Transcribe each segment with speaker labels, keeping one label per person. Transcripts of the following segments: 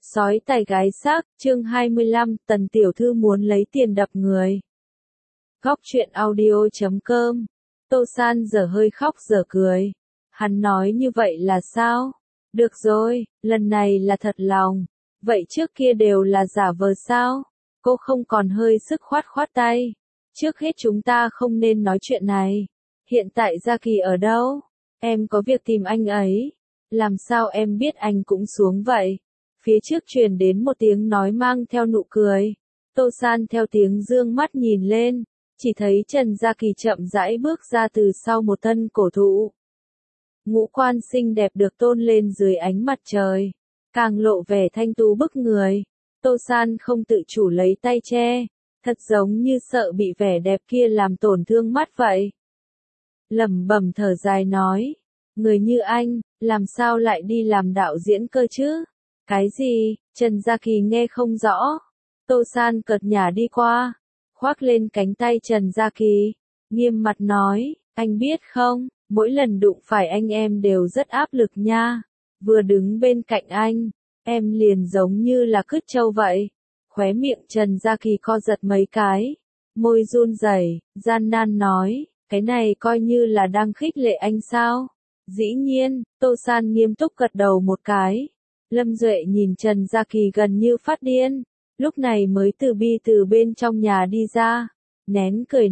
Speaker 1: Sói tài gái xác, chương 25, Tần tiểu thư muốn lấy tiền đập người. Góc truyện audio.com. Tô San giờ hơi khóc giờ cười. Hắn nói như vậy là sao? Được rồi, lần này là thật lòng. Vậy trước kia đều là giả vờ sao? Cô không còn hơi sức khoát tay. Trước hết chúng ta không nên nói chuyện này. Hiện tại Gia Kỳ ở đâu? Em có việc tìm anh ấy. Làm sao em biết anh cũng xuống vậy? Phía trước truyền đến một tiếng nói mang theo nụ cười. Tô San theo tiếng dương mắt nhìn lên, chỉ thấy Trần Gia Kỳ chậm rãi bước ra từ sau một thân cổ thụ. Ngũ quan xinh đẹp được tôn lên dưới ánh mặt trời, càng lộ vẻ thanh tú bức người. Tô San không tự chủ lấy tay che, thật giống như sợ bị vẻ đẹp kia làm tổn thương mắt vậy. Lẩm bẩm thở dài nói, người như anh, làm sao lại đi làm đạo diễn cơ chứ? Cái gì? Trần Gia Kỳ nghe không rõ. Tô San cợt nhả đi qua, khoác lên cánh tay Trần Gia Kỳ, nghiêm mặt nói, anh biết không, mỗi lần đụng phải anh em đều rất áp lực nha. Vừa đứng bên cạnh anh, em liền giống như là cứt trâu vậy. Khóe miệng Trần Gia Kỳ co giật mấy cái, môi run rẩy, gian nan nói, cái này coi như là đang khích lệ anh sao? Dĩ nhiên, Tô San nghiêm túc gật đầu một cái. Lâm Duệ nhìn Trần Gia Kỳ gần như phát điên, lúc này mới từ bên trong nhà đi ra, nén cười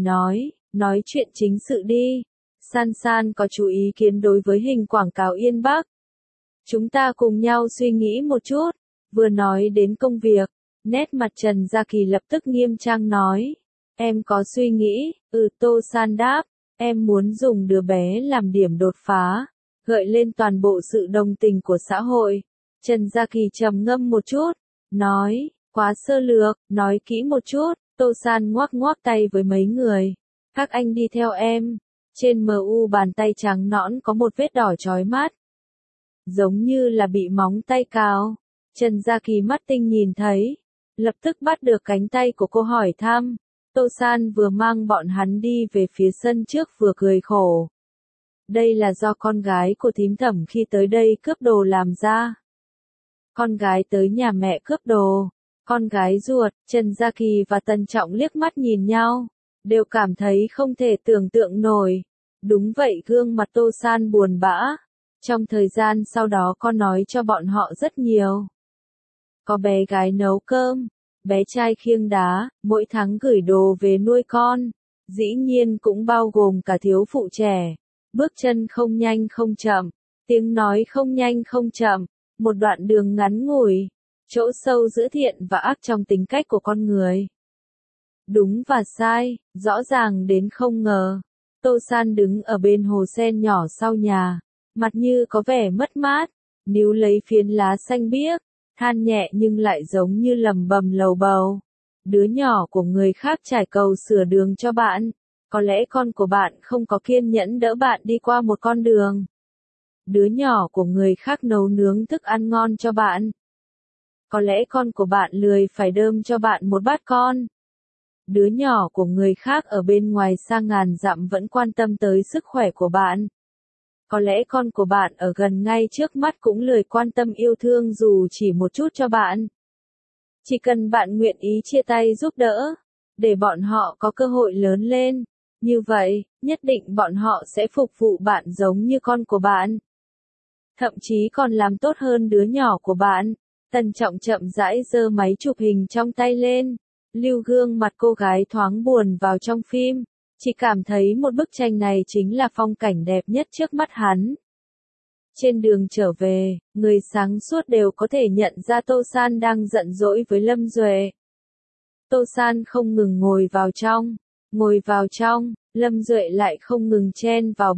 Speaker 1: nói chuyện chính sự đi. San San có chú ý kiến đối với hình quảng cáo Yên Bắc. Chúng ta cùng nhau suy nghĩ một chút. Vừa nói đến công việc, nét mặt Trần Gia Kỳ lập tức nghiêm trang nói, em có suy nghĩ, Tô San đáp, em muốn dùng đứa bé làm điểm đột phá, gợi lên toàn bộ sự đồng tình của xã hội. Trần Gia Kỳ trầm ngâm một chút, nói, quá sơ lược, nói kỹ một chút. Tô San ngoắc tay với mấy người, các anh đi theo em. Trên mu bàn tay trắng nõn có một vết đỏ chói mắt, giống như là bị móng tay cào. Trần Gia Kỳ mắt tinh nhìn thấy, lập tức bắt được cánh tay của cô hỏi thăm. Tô San vừa mang bọn hắn đi về phía sân trước vừa cười khổ. Đây là do con gái của thím Thẩm khi tới đây cướp đồ làm ra. Con gái tới nhà mẹ cướp đồ, con gái ruột. Trần Gia Kỳ và Tần Trọng liếc mắt nhìn nhau, đều cảm thấy không thể tưởng tượng nổi. Đúng vậy, gương mặt Tô San buồn bã. Trong thời gian sau đó con nói cho bọn họ rất nhiều. Có bé gái nấu cơm, bé trai khiêng đá, mỗi tháng gửi đồ về nuôi con. Dĩ nhiên cũng bao gồm cả thiếu phụ trẻ. Bước chân không nhanh không chậm, tiếng nói không nhanh không chậm. Một đoạn đường ngắn ngủi, chỗ sâu giữa thiện và ác trong tính cách của con người. Đúng và sai, rõ ràng đến không ngờ. Tô San đứng ở bên hồ sen nhỏ sau nhà, mặt như có vẻ mất mát, níu lấy phiến lá xanh biếc, than nhẹ nhưng lại giống như lầm bầm lầu bầu. Đứa nhỏ của người khác trải cầu sửa đường cho bạn, có lẽ con của bạn không có kiên nhẫn đỡ bạn đi qua một con đường. Đứa nhỏ của người khác nấu nướng thức ăn ngon cho bạn, có lẽ con của bạn lười phải đơm cho bạn một bát con. Đứa nhỏ của người khác ở bên ngoài xa ngàn dặm vẫn quan tâm tới sức khỏe của bạn, có lẽ con của bạn ở gần ngay trước mắt cũng lười quan tâm yêu thương dù chỉ một chút cho bạn. Chỉ cần bạn nguyện ý chia tay giúp đỡ, để bọn họ có cơ hội lớn lên, như vậy, nhất định bọn họ sẽ phục vụ bạn giống như con của bạn. Thậm chí còn làm tốt hơn đứa nhỏ của bạn. Tần Trọng chậm rãi giơ máy chụp hình trong tay lên, lưu gương mặt cô gái thoáng buồn vào trong phim, chỉ cảm thấy một bức tranh này chính là phong cảnh đẹp nhất trước mắt hắn. Trên đường trở về, người sáng suốt đều có thể nhận ra Tô San đang giận dỗi với Lâm Duệ. Tô San không ngừng ngồi vào trong, Lâm Duệ lại không ngừng chen vào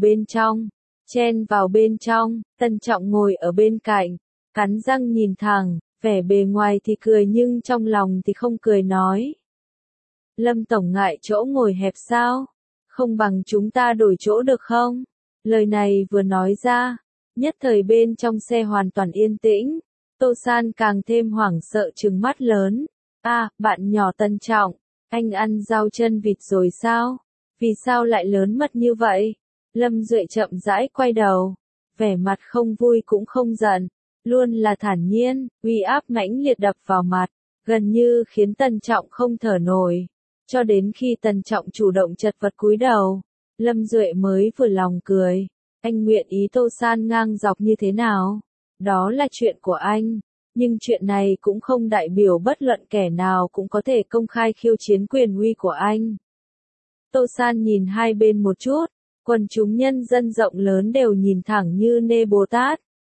Speaker 1: bên trong. Tần Trọng ngồi ở bên cạnh, cắn răng nhìn thẳng, vẻ bề ngoài thì cười nhưng trong lòng thì không cười nói. Lâm tổng ngại chỗ ngồi hẹp sao? Không bằng chúng ta đổi chỗ được không? Lời này vừa nói ra, nhất thời bên trong xe hoàn toàn yên tĩnh. Tô San càng thêm hoảng sợ trừng mắt lớn. Bạn nhỏ Tần Trọng, anh ăn rau chân vịt rồi sao? Vì sao lại lớn mật như vậy? Lâm Duệ chậm rãi quay đầu, vẻ mặt không vui cũng không giận, luôn là thản nhiên, uy áp mãnh liệt đập vào mặt, gần như khiến Tần Trọng không thở nổi. Cho đến khi Tần Trọng chủ động chật vật cúi đầu, Lâm Duệ mới vừa lòng cười. Anh nguyện ý Tô San ngang dọc như thế nào? Đó là chuyện của anh. Nhưng chuyện này cũng không đại biểu bất luận kẻ nào cũng có thể công khai khiêu chiến quyền uy của anh. Tô San nhìn hai bên một chút, quần chúng nhân dân rộng lớn đều nhìn thẳng như nê Bồ Tát.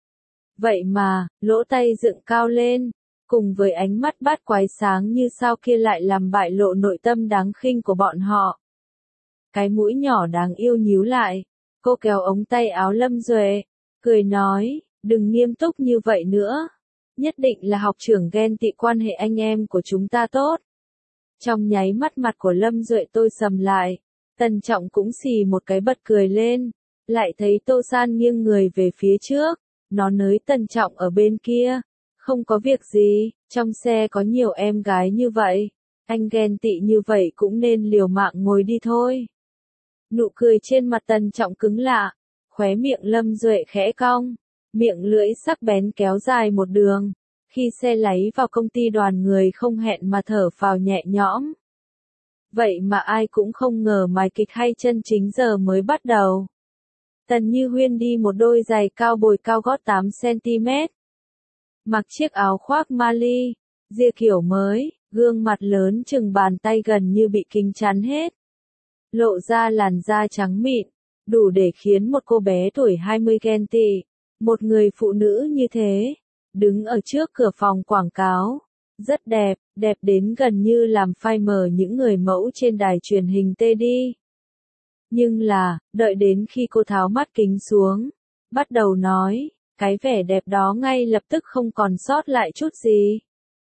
Speaker 1: Vậy mà, lỗ tay dựng cao lên, cùng với ánh mắt bát quái sáng như sao kia lại làm bại lộ nội tâm đáng khinh của bọn họ. Cái mũi nhỏ đáng yêu nhíu lại, cô kéo ống tay áo Lâm Duệ, cười nói, đừng nghiêm túc như vậy nữa. Nhất định là học trưởng ghen tị quan hệ anh em của chúng ta tốt. Trong nháy mắt mặt của Lâm Duệ tôi sầm lại, Tần Trọng cũng xì một cái bật cười lên, lại thấy Tô San nghiêng người về phía trước, nó nới Tần Trọng ở bên kia, không có việc gì, trong xe có nhiều em gái như vậy, anh ghen tị như vậy cũng nên liều mạng ngồi đi thôi. Nụ cười trên mặt Tần Trọng cứng lạ, khóe miệng Lâm Duệ khẽ cong, miệng lưỡi sắc bén kéo dài một đường. Khi xe lái vào công ty đoàn người không hẹn mà thở phào nhẹ nhõm. Vậy mà ai cũng không ngờ mài kịch hay chân chính giờ mới bắt đầu. Tần Như Huyên đi một đôi giày cao bồi cao gót 8cm. Mặc chiếc áo khoác Mali, ria kiểu mới, gương mặt lớn chừng bàn tay gần như bị kính chắn hết. Lộ ra làn da trắng mịn, đủ để khiến một cô bé tuổi 20 ghen tị. Một người phụ nữ như thế, đứng ở trước cửa phòng quảng cáo, rất đẹp, đẹp đến gần như làm phai mờ những người mẫu trên đài truyền hình tê đi. Nhưng là, đợi đến khi cô tháo mắt kính xuống, bắt đầu nói, cái vẻ đẹp đó ngay lập tức không còn sót lại chút gì.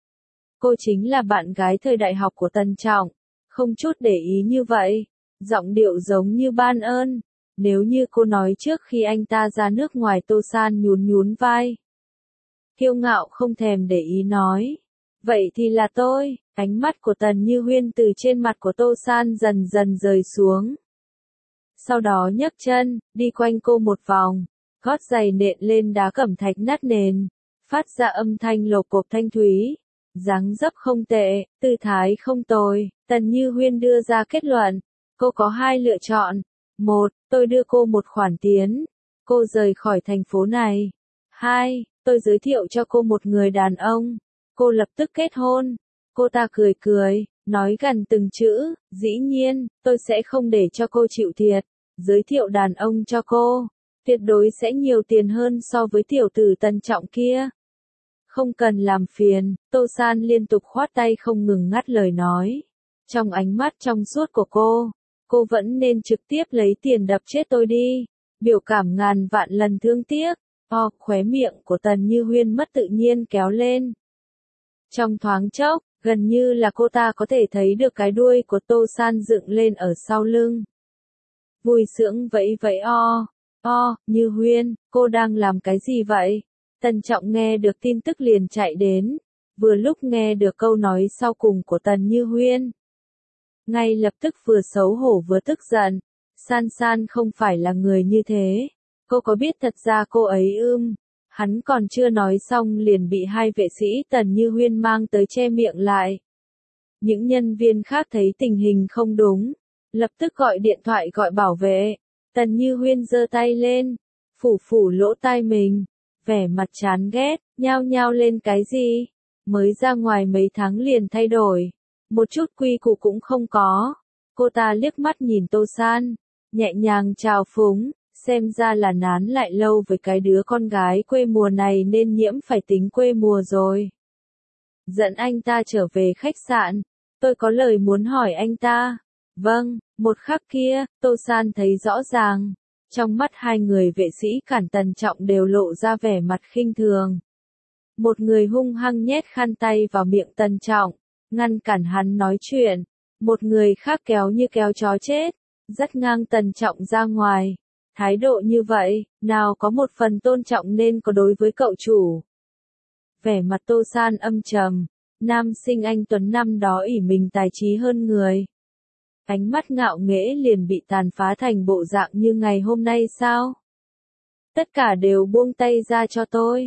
Speaker 1: Cô chính là bạn gái thời đại học của Tần Trọng, không chút để ý như vậy, giọng điệu giống như ban ơn. Nếu như cô nói trước khi anh ta ra nước ngoài, Tô San nhún nhún vai. Kiêu ngạo không thèm để ý nói. Vậy thì là tôi. Ánh mắt của Tần Như Huyên từ trên mặt của Tô San dần dần rời xuống. Sau đó nhấc chân, đi quanh cô một vòng. Gót giày nện lên đá cẩm thạch nát nền. Phát ra âm thanh lộp cộp thanh thúy. Dáng dấp không tệ, tư thái không tồi. Tần Như Huyên đưa ra kết luận. Cô có hai lựa chọn. Một, tôi đưa cô một khoản tiền. Cô rời khỏi thành phố này. Hai, tôi giới thiệu cho cô một người đàn ông. Cô lập tức kết hôn. Cô ta cười cười, nói gần từng chữ, dĩ nhiên, tôi sẽ không để cho cô chịu thiệt. Giới thiệu đàn ông cho cô, tuyệt đối sẽ nhiều tiền hơn so với tiểu tử Tần Trọng kia. Không cần làm phiền, Tô San liên tục khoát tay không ngừng ngắt lời nói. Trong ánh mắt trong suốt của cô vẫn nên trực tiếp lấy tiền đập chết tôi đi. Biểu cảm ngàn vạn lần thương tiếc. Khóe miệng của Tần Như Huyên mất tự nhiên kéo lên. Trong thoáng chốc, gần như là cô ta có thể thấy được cái đuôi của Tô San dựng lên ở sau lưng. Vui sướng vẫy vẫy Như Huyên, cô đang làm cái gì vậy? Tần Trọng nghe được tin tức liền chạy đến, vừa lúc nghe được câu nói sau cùng của Tần Như Huyên. Ngay lập tức vừa xấu hổ vừa tức giận, San San không phải là người như thế. Cô có biết thật ra cô ấy Hắn còn chưa nói xong liền bị hai vệ sĩ Tần Như Huyên mang tới che miệng lại. Những nhân viên khác thấy tình hình không đúng, lập tức gọi điện thoại gọi bảo vệ. Tần Như Huyên giơ tay lên, phủ lỗ tai mình, vẻ mặt chán ghét, nhao nhao lên cái gì? Mới ra ngoài mấy tháng liền thay đổi, một chút quy củ cũng không có. Cô ta liếc mắt nhìn Tô San, nhẹ nhàng chào phúng. Xem ra là nán lại lâu với cái đứa con gái quê mùa này nên nhiễm phải tính quê mùa rồi. Dẫn anh ta trở về khách sạn, tôi có lời muốn hỏi anh ta. Vâng, một khắc kia, Tô San thấy rõ ràng. Trong mắt hai người vệ sĩ cản Tần Trọng đều lộ ra vẻ mặt khinh thường. Một người hung hăng nhét khăn tay vào miệng Tần Trọng, ngăn cản hắn nói chuyện. Một người khác kéo như kéo chó chết, dắt ngang Tần Trọng ra ngoài. Thái độ như vậy, nào có một phần tôn trọng nên có đối với cậu chủ. Vẻ mặt Tô San âm trầm, nam sinh anh tuấn năm đó ỷ mình tài trí hơn người. Ánh mắt ngạo nghễ liền bị tàn phá thành bộ dạng như ngày hôm nay sao? Tất cả đều buông tay ra cho tôi.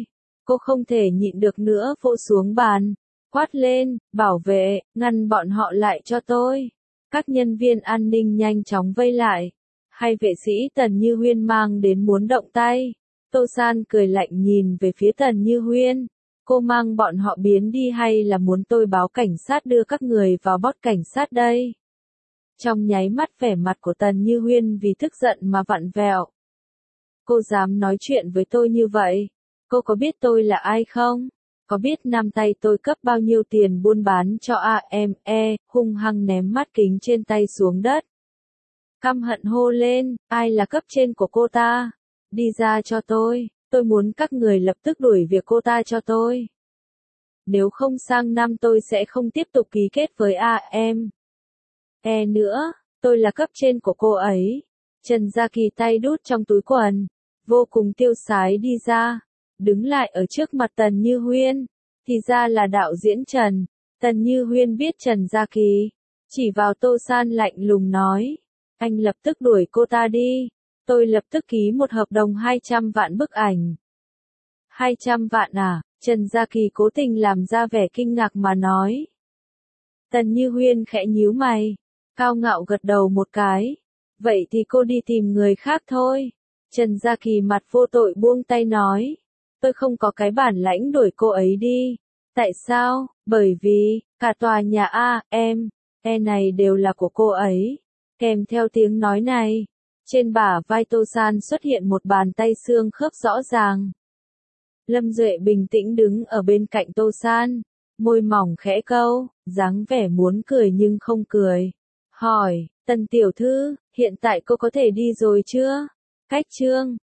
Speaker 1: Cô không thể nhịn được nữa vỗ xuống bàn, quát lên, bảo vệ, ngăn bọn họ lại cho tôi. Các nhân viên an ninh nhanh chóng vây lại. Hai vệ sĩ Tần Như Huyên mang đến muốn động tay. Tô San cười lạnh nhìn về phía Tần Như Huyên. Cô mang bọn họ biến đi hay là muốn tôi báo cảnh sát đưa các người vào bót cảnh sát đây? Trong nháy mắt vẻ mặt của Tần Như Huyên vì tức giận mà vặn vẹo. Cô dám nói chuyện với tôi như vậy? Cô có biết tôi là ai không? Có biết năm tay tôi cấp bao nhiêu tiền buôn bán cho AME, hung hăng ném mắt kính trên tay xuống đất. Căm hận hô lên, ai là cấp trên của cô ta? Đi ra cho tôi muốn các người lập tức đuổi việc cô ta cho tôi. Nếu không sang năm tôi sẽ không tiếp tục ký kết với AME nữa, tôi là cấp trên của cô ấy. Trần Gia Kỳ tay đút trong túi quần, vô cùng tiêu sái đi ra, đứng lại ở trước mặt Tần Như Huyên, thì ra là đạo diễn Trần. Tần Như Huyên biết Trần Gia Kỳ, chỉ vào Tô San lạnh lùng nói, anh lập tức đuổi cô ta đi, tôi lập tức ký một hợp đồng 200 vạn bức ảnh. 200 vạn à? Trần Gia Kỳ cố tình làm ra vẻ kinh ngạc mà nói. Tần Như Huyên khẽ nhíu mày, cao ngạo gật đầu một cái, vậy thì cô đi tìm người khác thôi. Trần Gia Kỳ mặt vô tội buông tay nói, tôi không có cái bản lãnh đuổi cô ấy đi. Tại sao? Bởi vì, cả tòa nhà AME này đều là của cô ấy. Kèm theo tiếng nói này, trên bả vai Tô San xuất hiện một bàn tay xương khớp rõ ràng. Lâm Duệ bình tĩnh đứng ở bên cạnh Tô San, môi mỏng khẽ câu, dáng vẻ muốn cười nhưng không cười. Hỏi, Tần tiểu thư, hiện tại cô có thể đi rồi chưa? Cách chương